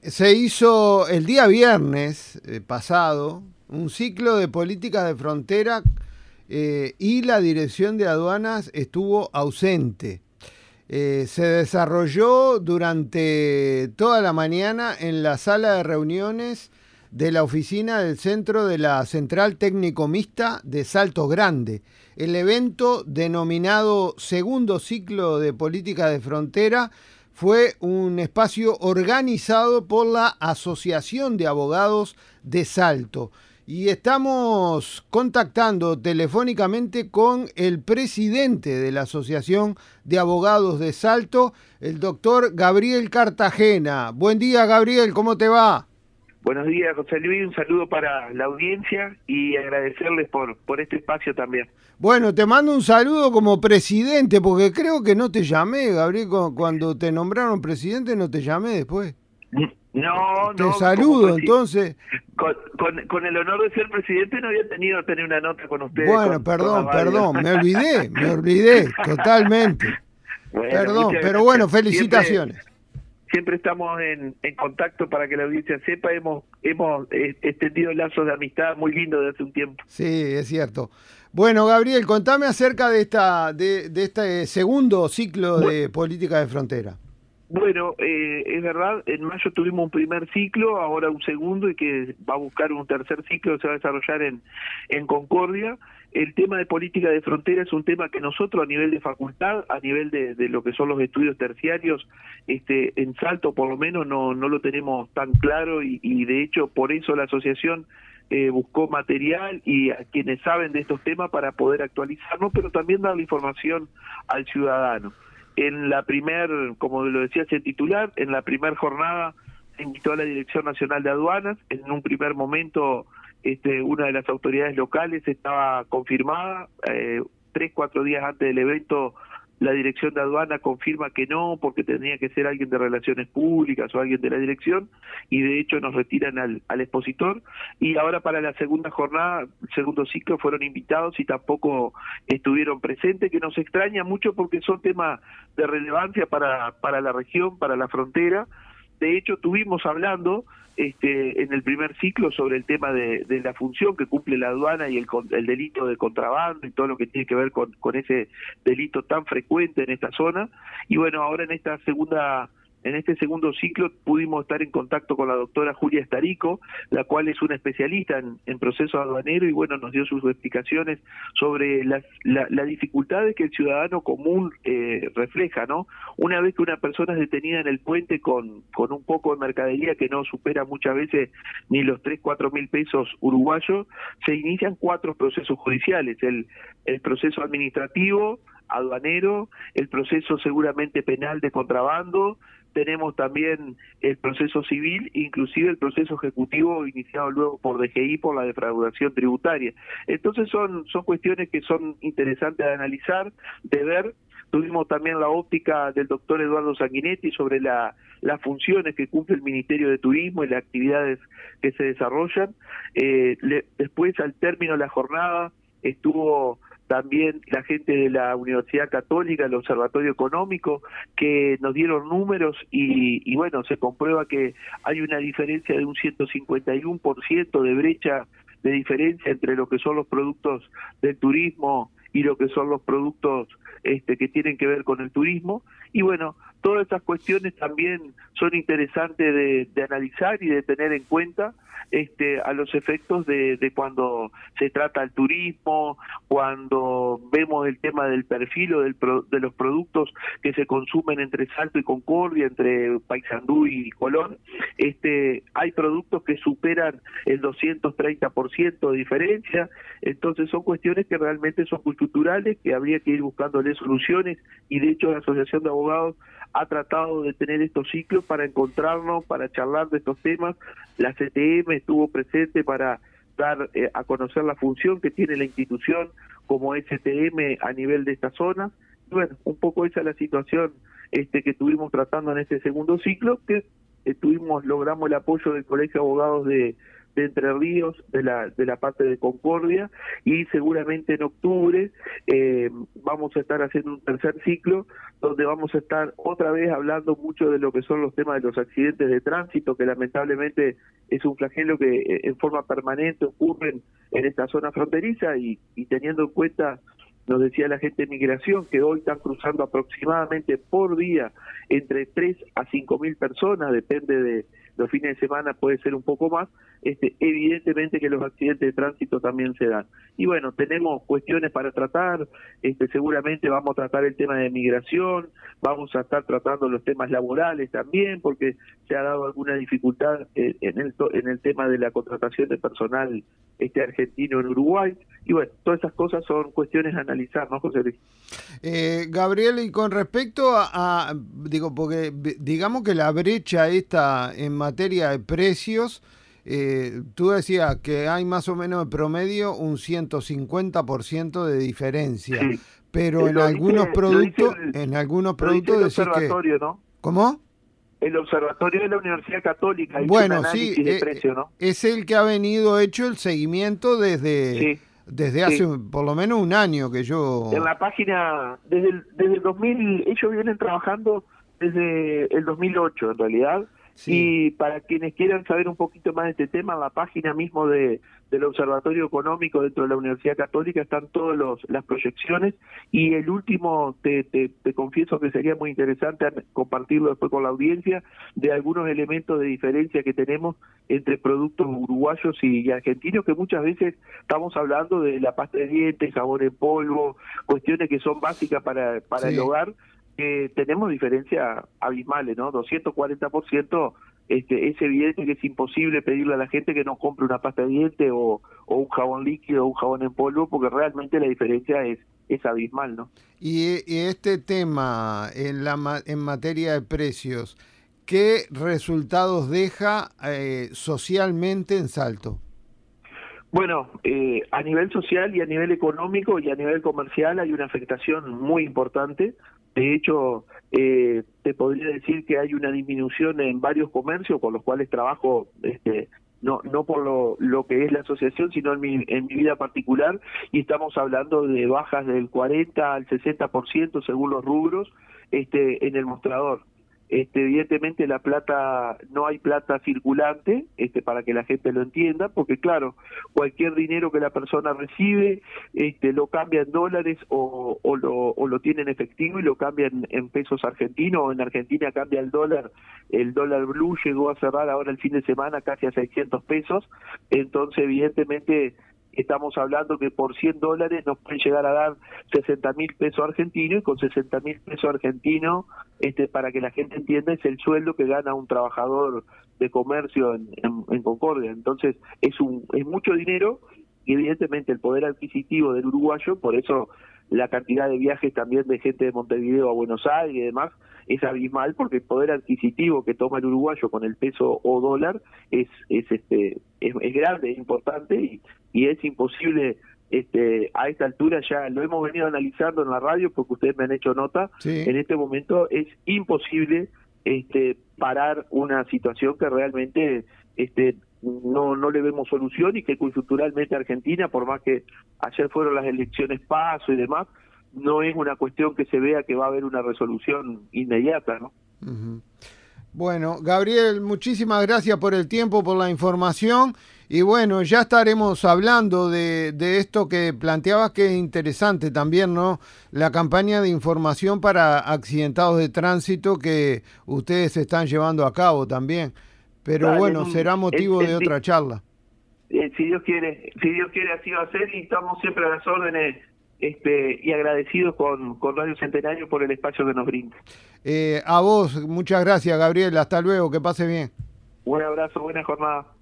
Se hizo el día viernes pasado un ciclo de políticas de frontera y la dirección de aduanas estuvo ausente. Se desarrolló durante toda la mañana en la sala de reuniones de la oficina del centro de la Central Técnico Mixta de Salto Grande. El evento, denominado Segundo Ciclo de Política de Frontera, fue un espacio organizado por la Asociación de Abogados de Salto. Y estamos contactando telefónicamente con el presidente de la Asociación de Abogados de Salto, el doctor Gabriel Cartagena. Buen día, Gabriel, ¿cómo te va? Buenos días, José Luis, un saludo para la audiencia y agradecerles por este espacio también. Bueno, te mando un saludo como presidente, porque creo que no te llamé, Gabriel, cuando te nombraron presidente no te llamé después. No, Te no, saludo, entonces. Con el honor de ser presidente no había tenido tener una nota con ustedes. Bueno, con perdón, me olvidé totalmente. Bueno, Perdón, muchas pero gracias. bueno, felicitaciones. Siempre estamos en contacto para que la audiencia sepa, hemos extendido lazos de amistad muy lindos desde hace un tiempo. Sí, es cierto. Bueno, Gabriel, contame acerca de este segundo ciclo de política de frontera. Bueno, es verdad, en mayo tuvimos un primer ciclo, ahora un segundo y que va a buscar un tercer ciclo que se va a desarrollar en Concordia. El tema de política de frontera es un tema que nosotros a nivel de facultad, a nivel de lo que son los estudios terciarios, en Salto por lo menos no lo tenemos tan claro y de hecho por eso la asociación buscó material y a quienes saben de estos temas para poder actualizarnos, pero también darle información al ciudadano. En la como lo decía ese titular, en la primer jornada se invitó a la Dirección Nacional de Aduanas. En un primer momento una de las autoridades locales estaba confirmada, 3-4 días antes del evento la Dirección de Aduana confirma que no, porque tenía que ser alguien de Relaciones Públicas o alguien de la dirección, y de hecho nos retiran al expositor, y ahora para la segunda jornada, segundo ciclo, fueron invitados y tampoco estuvieron presentes, que nos extraña mucho porque son temas de relevancia para la región, para la frontera. De hecho, estuvimos hablando en el primer ciclo sobre el tema de la función que cumple la aduana y el delito de contrabando y todo lo que tiene que ver con ese delito tan frecuente en esta zona. Y bueno, ahora en este segundo ciclo pudimos estar en contacto con la doctora Julia Estarico, la cual es una especialista en procesos aduaneros y bueno, nos dio sus explicaciones sobre las dificultades que el ciudadano común refleja, ¿no? Una vez que una persona es detenida en el puente con un poco de mercadería que no supera muchas veces ni los 3-4 mil pesos uruguayos, se inician 4 procesos judiciales, el proceso administrativo, aduanero, el proceso seguramente penal de contrabando, tenemos también el proceso civil, inclusive el proceso ejecutivo iniciado luego por DGI por la defraudación tributaria. Entonces son cuestiones que son interesantes de analizar, de ver. Tuvimos también la óptica del doctor Eduardo Sanguinetti sobre las funciones que cumple el Ministerio de Turismo y las actividades que se desarrollan. Después, al término de la jornada, estuvo también la gente de la Universidad Católica, el Observatorio Económico, que nos dieron números y bueno, se comprueba que hay una diferencia de un 151% de brecha de diferencia entre lo que son los productos del turismo y lo que son los productos que tienen que ver con el turismo. Y bueno, todas estas cuestiones también son interesantes de analizar y de tener en cuenta a los efectos de cuando se trata el turismo, cuando vemos el tema del perfil o de los productos que se consumen entre Salto y Concordia, entre Paysandú y Colón. Hay productos que superan el 230% de diferencia, entonces son cuestiones que realmente son culturales, que habría que ir buscándole soluciones, y de hecho la Asociación de Abogados ha tratado de tener estos ciclos para encontrarnos, para charlar de estos temas. La CTM estuvo presente para dar a conocer la función que tiene la institución como STM a nivel de esta zona. Y bueno, un poco esa es la situación que estuvimos tratando en este segundo ciclo, que logramos el apoyo del Colegio de Abogados de Entre Ríos, de la parte de Concordia, y seguramente en octubre vamos a estar haciendo un tercer ciclo donde vamos a estar otra vez hablando mucho de lo que son los temas de los accidentes de tránsito, que lamentablemente es un flagelo que en forma permanente ocurren en esta zona fronteriza, y teniendo en cuenta, nos decía la gente de migración, que hoy están cruzando aproximadamente por día entre 3 a 5.000 personas, depende de los fines de semana, puede ser un poco más, evidentemente que los accidentes de tránsito también se dan. Y bueno, tenemos cuestiones para tratar, seguramente vamos a tratar el tema de migración, vamos a estar tratando los temas laborales también, porque se ha dado alguna dificultad en el tema de la contratación de personal argentino en Uruguay, y bueno, todas esas cosas son cuestiones a analizar, ¿no, José Luis? Gabriel, y con respecto digo, porque digamos que la brecha esta en materia de precios, tú decías que hay más o menos de promedio un 150% de diferencia, sí, pero en algunos productos decís que... ¿no? ¿Cómo? El observatorio de la Universidad Católica. Bueno, sí, de precio, ¿no? Es el que ha venido hecho el seguimiento desde hace por lo menos un año que yo... En la página, desde el 2000, ellos vienen trabajando desde el 2008 en realidad, y para quienes quieran saber un poquito más de este tema, en la página mismo del Observatorio Económico dentro de la Universidad Católica están todas las proyecciones, y el último, te confieso que sería muy interesante compartirlo después con la audiencia, de algunos elementos de diferencia que tenemos entre productos uruguayos y argentinos, que muchas veces estamos hablando de la pasta de dientes, jabón en polvo, cuestiones que son básicas para el hogar. Tenemos diferencias abismales, ¿no? 240%, es evidente que es imposible pedirle a la gente que no compre una pasta de dientes o un jabón líquido o un jabón en polvo, porque realmente la diferencia es abismal, ¿no? Y este tema en materia de precios, ¿qué resultados deja socialmente en Salto? Bueno, a nivel social y a nivel económico y a nivel comercial hay una afectación muy importante. De hecho, te podría decir que hay una disminución en varios comercios con los cuales trabajo, no por lo que es la asociación, sino en mi vida particular, y estamos hablando de bajas del 40 al 60% según los rubros en el mostrador. Evidentemente la plata, no hay plata circulante, para que la gente lo entienda, porque claro, cualquier dinero que la persona recibe, lo cambia en dólares o lo tiene en efectivo y lo cambia en pesos argentinos, o en Argentina cambia el dólar blue llegó a cerrar ahora el fin de semana casi a 600 pesos, entonces evidentemente estamos hablando que por $100 nos pueden llegar a dar 60.000 pesos argentinos, y con 60.000 pesos argentinos, para que la gente entienda, es el sueldo que gana un trabajador de comercio en Concordia. Entonces es mucho dinero, y evidentemente el poder adquisitivo del uruguayo, por eso la cantidad de viajes también de gente de Montevideo a Buenos Aires y demás es abismal, porque el poder adquisitivo que toma el uruguayo con el peso o dólar es grande, es importante, y es imposible a esta altura, ya lo hemos venido analizando en la radio porque ustedes me han hecho nota, en este momento es imposible parar una situación que realmente no le vemos solución, y que coyunturalmente Argentina, por más que ayer fueron las elecciones PASO y demás, no es una cuestión que se vea que va a haber una resolución inmediata, ¿no? Uh-huh. Bueno, Gabriel, muchísimas gracias por el tiempo, por la información, y bueno, ya estaremos hablando de esto que planteabas, que es interesante también, ¿no? La campaña de información para accidentados de tránsito que ustedes están llevando a cabo también, pero bueno, será motivo de otra charla. Si Dios quiere así va a ser, y estamos siempre a las órdenes, y agradecidos con Radio Centenario por el espacio que nos brinda. A vos, muchas gracias, Gabriel, hasta luego, que pase bien. Un abrazo, buena jornada.